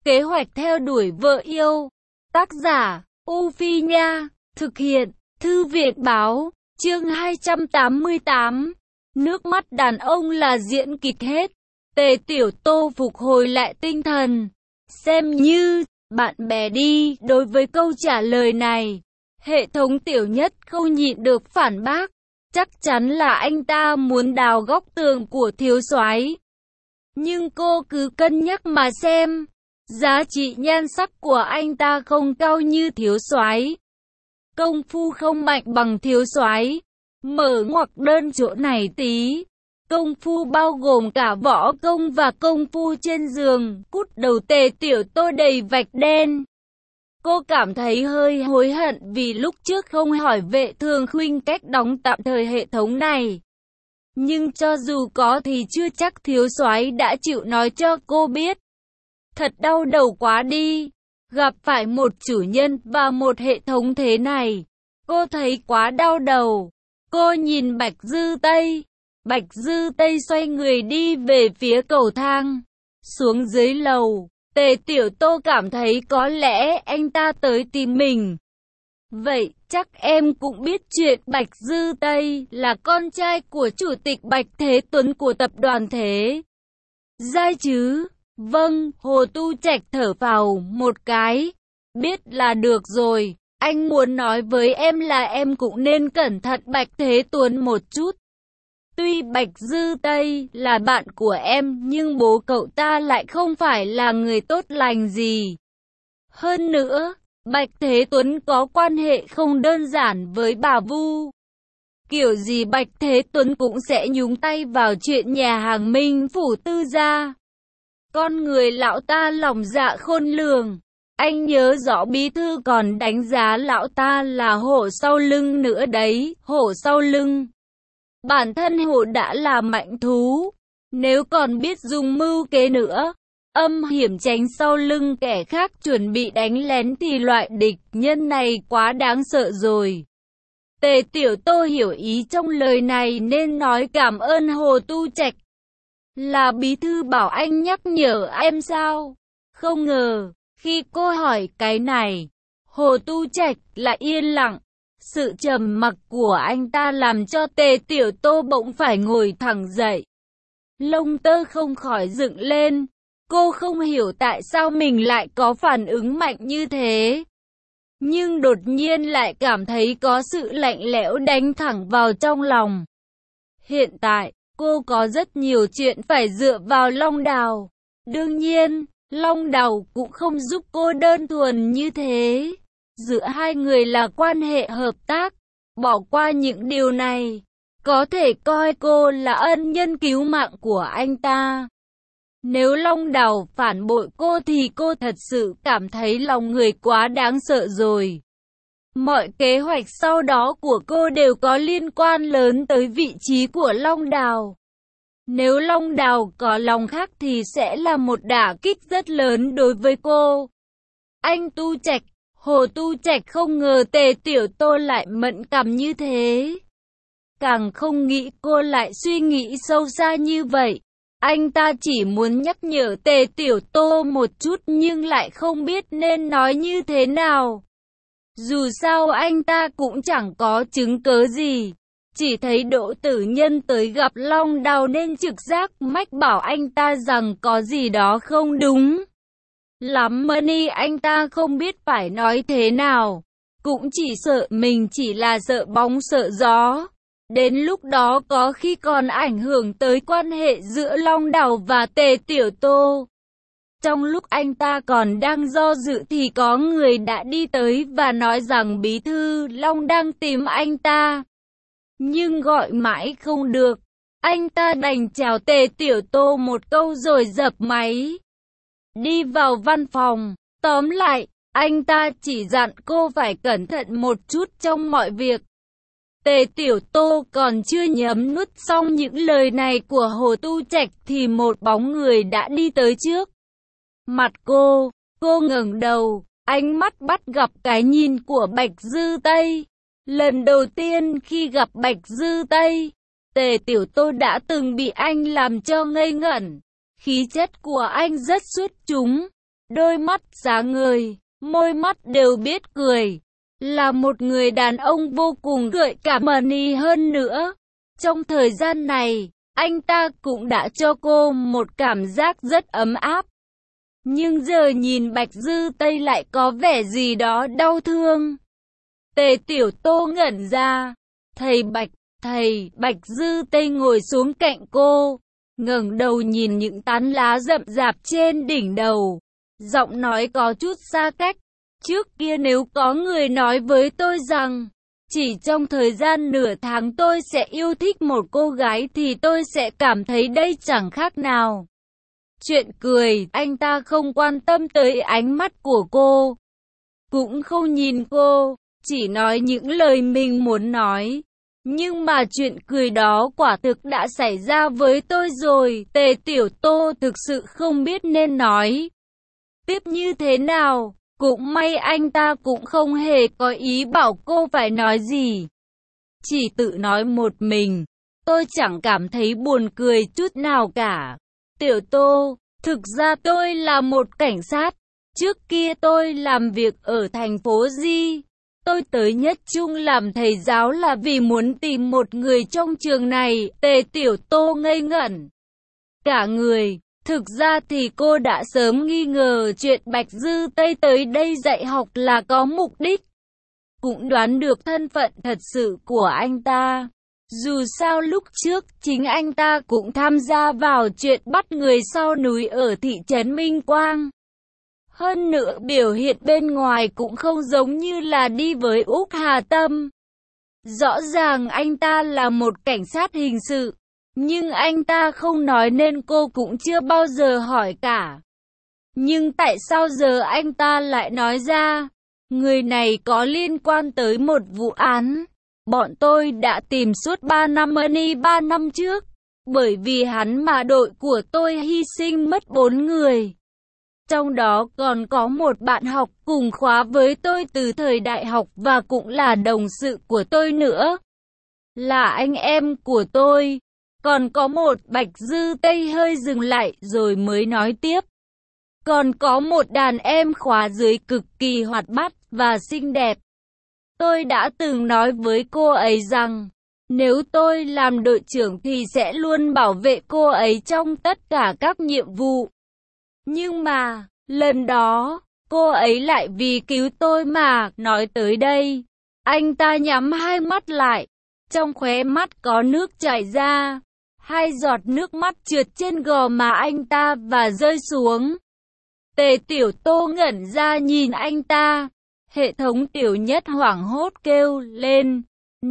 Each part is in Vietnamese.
Kế hoạch theo đuổi vợ yêu. Tác giả, U Phi Nha. Thực hiện, Thư viện Báo. Chương 288. Nước mắt đàn ông là diễn kịch hết. Tề Tiểu Tô phục hồi lại tinh thần. Xem như, bạn bè đi. Đối với câu trả lời này, hệ thống Tiểu Nhất không nhịn được phản bác. Chắc chắn là anh ta muốn đào góc tường của thiếu soái. Nhưng cô cứ cân nhắc mà xem. Giá trị nhan sắc của anh ta không cao như thiếu soái. Công phu không mạnh bằng thiếu soái. Mở ngoặc đơn chỗ này tí. Công phu bao gồm cả võ công và công phu trên giường. Cút đầu Tề Tiểu Tô đầy vạch đen. Cô cảm thấy hơi hối hận vì lúc trước không hỏi Vệ Thường Khuynh cách đóng tạm thời hệ thống này. Nhưng cho dù có thì chưa chắc thiếu soái đã chịu nói cho cô biết. Thật đau đầu quá đi. Gặp phải một chủ nhân và một hệ thống thế này, cô thấy quá đau đầu. Cô nhìn Bạch Dư Tây. Bạch Dư Tây xoay người đi về phía cầu thang. Xuống dưới lầu, Tề Tiểu Tô cảm thấy có lẽ anh ta tới tìm mình. Vậy chắc em cũng biết chuyện Bạch Dư Tây là con trai của Chủ tịch Bạch Thế Tuấn của tập đoàn Thế Giai chứ? Vâng, Hồ Tu Trạch thở phào một cái. Biết là được rồi, anh muốn nói với em là em cũng nên cẩn thận Bạch Thế Tuấn một chút. Tuy Bạch Dư Tây là bạn của em, nhưng bố cậu ta lại không phải là người tốt lành gì. Hơn nữa, Bạch Thế Tuấn có quan hệ không đơn giản với bà Vu. Kiểu gì Bạch Thế Tuấn cũng sẽ nhúng tay vào chuyện nhà hàng Minh Phủ Tư gia. Con người lão ta lòng dạ khôn lường. Anh nhớ rõ bí thư còn đánh giá lão ta là hổ sau lưng nữa đấy, hổ sau lưng. Bản thân hổ đã là mạnh thú, nếu còn biết dùng mưu kế nữa, âm hiểm tránh sau lưng kẻ khác chuẩn bị đánh lén thì loại địch nhân này quá đáng sợ rồi. Tề Tiểu Tô hiểu ý trong lời này nên nói cảm ơn Hồ Tu Trạch. Là bí thư bảo anh nhắc nhở em sao? Không ngờ, khi cô hỏi cái này, Hồ Tu Trạch lại yên lặng. Sự trầm mặc của anh ta làm cho Tề Tiểu Tô bỗng phải ngồi thẳng dậy. Lông tơ không khỏi dựng lên. Cô không hiểu tại sao mình lại có phản ứng mạnh như thế. Nhưng đột nhiên lại cảm thấy có sự lạnh lẽo đánh thẳng vào trong lòng. Hiện tại, cô có rất nhiều chuyện phải dựa vào Long Đào. Đương nhiên, Long Đào cũng không giúp cô đơn thuần như thế. Giữa hai người là quan hệ hợp tác. Bỏ qua những điều này, có thể coi cô là ân nhân cứu mạng của anh ta. Nếu Long Đào phản bội cô thì cô thật sự cảm thấy lòng người quá đáng sợ rồi. Mọi kế hoạch sau đó của cô đều có liên quan lớn tới vị trí của Long Đào. Nếu Long Đào có lòng khác thì sẽ là một đả kích rất lớn đối với cô. Anh Tu Trạch, Hồ Tu Trạch không ngờ Tề Tiểu Tô lại mẫn cảm như thế. Càng không nghĩ cô lại suy nghĩ sâu xa như vậy. Anh ta chỉ muốn nhắc nhở Tề Tiểu Tô một chút nhưng lại không biết nên nói như thế nào. Dù sao anh ta cũng chẳng có chứng cớ gì. Chỉ thấy Đỗ Tử Nhân tới gặp Long Đào nên trực giác mách bảo anh ta rằng có gì đó không đúng lắm. Money anh ta không biết phải nói thế nào. Cũng chỉ sợ mình chỉ là sợ bóng sợ gió. Đến lúc đó có khi còn ảnh hưởng tới quan hệ giữa Long Đào và Tề Tiểu Tô. Trong lúc anh ta còn đang do dự thì có người đã đi tới và nói rằng bí thư Long đang tìm anh ta. Nhưng gọi mãi không được. Anh ta đành chào Tề Tiểu Tô một câu rồi dập máy. Đi vào văn phòng. Tóm lại, anh ta chỉ dặn cô phải cẩn thận một chút trong mọi việc. Tề Tiểu Tô còn chưa nhấm nuốt xong những lời này của Hồ Tu Trạch thì một bóng người đã đi tới trước mặt cô. Cô ngẩng đầu, ánh mắt bắt gặp cái nhìn của Bạch Dư Tây. Lần đầu tiên khi gặp Bạch Dư Tây, Tề Tiểu Tô đã từng bị anh làm cho ngây ngẩn. Khí chất của anh rất xuất chúng. đôi mắt sáng ngời, môi mắt đều biết cười. Là một người đàn ông vô cùng gợi cảm money hơn nữa. Trong thời gian này, anh ta cũng đã cho cô một cảm giác rất ấm áp. Nhưng giờ nhìn Bạch Dư Tây lại có vẻ gì đó đau thương. Tề Tiểu Tô ngẩn ra. Thầy Bạch Dư Tây ngồi xuống cạnh cô, ngẩng đầu nhìn những tán lá rậm rạp trên đỉnh đầu. Giọng nói có chút xa cách. Trước kia nếu có người nói với tôi rằng chỉ trong thời gian nửa tháng tôi sẽ yêu thích một cô gái thì tôi sẽ cảm thấy đây chẳng khác nào chuyện cười. Anh ta không quan tâm tới ánh mắt của cô, cũng không nhìn cô, chỉ nói những lời mình muốn nói. Nhưng mà chuyện cười đó quả thực đã xảy ra với tôi rồi. Tề Tiểu Tô thực sự không biết nên nói tiếp như thế nào. Cũng may anh ta cũng không hề có ý bảo cô phải nói gì, chỉ tự nói một mình. Tôi chẳng cảm thấy buồn cười chút nào cả. Tiểu Tô, thực ra tôi là một cảnh sát. Trước kia tôi làm việc ở thành phố Di. Tôi tới Nhất Trung làm thầy giáo là vì muốn tìm một người trong trường này. Tề Tiểu Tô ngây ngẩn cả người. Thực ra thì cô đã sớm nghi ngờ chuyện Bạch Dư Tây tới đây dạy học là có mục đích. Cũng đoán được thân phận thật sự của anh ta. Dù sao lúc trước chính anh ta cũng tham gia vào chuyện bắt người sau núi ở thị trấn Minh Quang. Hơn nữa biểu hiện bên ngoài cũng không giống như là đi với Úc Hà Tâm. Rõ ràng anh ta là một cảnh sát hình sự. Nhưng anh ta không nói nên cô cũng chưa bao giờ hỏi cả. Nhưng tại sao giờ anh ta lại nói ra? Người này có liên quan tới một vụ án. Bọn tôi đã tìm suốt 3 năm money 3 năm trước. Bởi vì hắn mà đội của tôi hy sinh mất 4 người. Trong đó còn có một bạn học cùng khóa với tôi từ thời đại học và cũng là đồng sự của tôi nữa. Là anh em của tôi. Còn có một Bạch Dư Tây hơi dừng lại rồi mới nói tiếp. Còn có một đàn em khóa dưới cực kỳ hoạt bát và xinh đẹp. Tôi đã từng nói với cô ấy rằng, nếu tôi làm đội trưởng thì sẽ luôn bảo vệ cô ấy trong tất cả các nhiệm vụ. Nhưng mà, lần đó, cô ấy lại vì cứu tôi mà nói tới đây. Anh ta nhắm hai mắt lại, trong khóe mắt có nước chảy ra. 2 giọt nước mắt trượt trên gò má anh ta và rơi xuống. Tề Tiểu Tô ngẩn ra nhìn anh ta. Hệ thống Tiểu Nhất hoảng hốt kêu lên.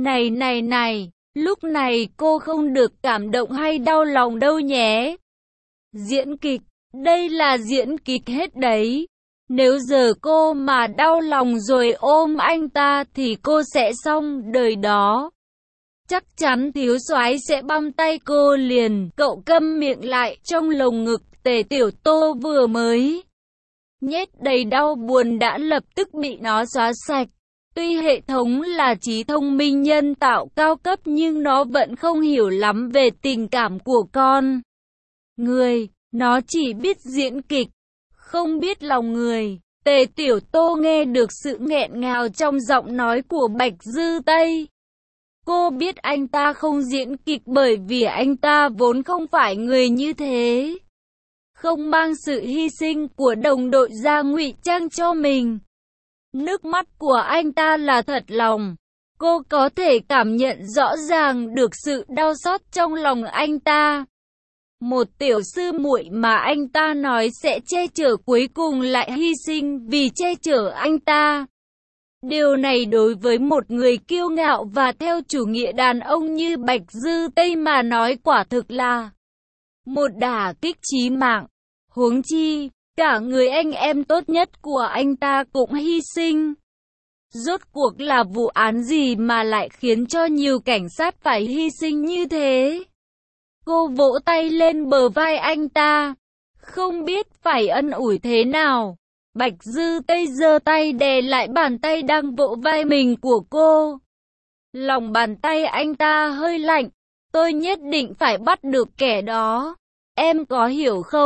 Này, lúc này cô không được cảm động hay đau lòng đâu nhé. Diễn kịch, đây là diễn kịch hết đấy. Nếu giờ cô mà đau lòng rồi ôm anh ta thì cô sẽ xong đời đó. Chắc chắn thiếu soái sẽ băm tay cô liền. Cậu câm miệng lại. Trong lồng ngực Tề Tiểu Tô vừa mới nhét đầy đau buồn đã lập tức bị nó xóa sạch. Tuy hệ thống là trí thông minh nhân tạo cao cấp nhưng nó vẫn không hiểu lắm về tình cảm của con người. Nó chỉ biết diễn kịch, không biết lòng người. Tề Tiểu Tô nghe được sự nghẹn ngào trong giọng nói của Bạch Dư Tây. Cô biết anh ta không diễn kịch bởi vì anh ta vốn không phải người như thế. Không mang sự hy sinh của đồng đội ra ngụy trang cho mình. Nước mắt của anh ta là thật lòng. Cô có thể cảm nhận rõ ràng được sự đau xót trong lòng anh ta. Một tiểu sư muội mà anh ta nói sẽ che chở cuối cùng lại hy sinh vì che chở anh ta. Điều này đối với một người kiêu ngạo và theo chủ nghĩa đàn ông như Bạch Dư Tây mà nói quả thực là một đả kích chí mạng. Huống chi, cả người anh em tốt nhất của anh ta cũng hy sinh. Rốt cuộc là vụ án gì mà lại khiến cho nhiều cảnh sát phải hy sinh như thế? Cô vỗ tay lên bờ vai anh ta, không biết phải ân ủi thế nào. Bạch Dư Tây giơ tay đè lại bàn tay đang vỗ vai mình của cô. Lòng bàn tay anh ta hơi lạnh. Tôi nhất định phải bắt được kẻ đó. Em có hiểu không?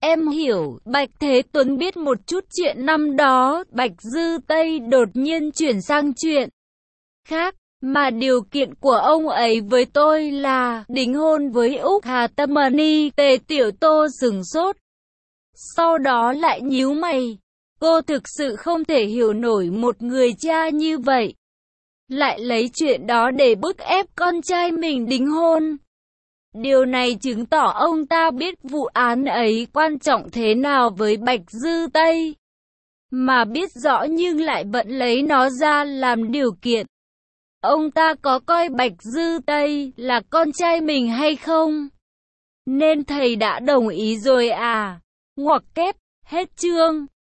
Em hiểu, Bạch Thế Tuấn biết một chút chuyện năm đó, Bạch Dư Tây đột nhiên chuyển sang chuyện khác, mà điều kiện của ông ấy với tôi là đính hôn với Úc Hà Tâm Mani. Tề Tiểu Tô sửng sốt, sau đó lại nhíu mày. Cô thực sự không thể hiểu nổi một người cha như vậy lại lấy chuyện đó để bức ép con trai mình đính hôn. Điều này chứng tỏ ông ta biết vụ án ấy quan trọng thế nào với Bạch Dư Tây, mà biết rõ nhưng lại vẫn lấy nó ra làm điều kiện. Ông ta có coi Bạch Dư Tây là con trai mình hay không? Nên thầy đã đồng ý rồi à? Ngoặc kép, hết chương.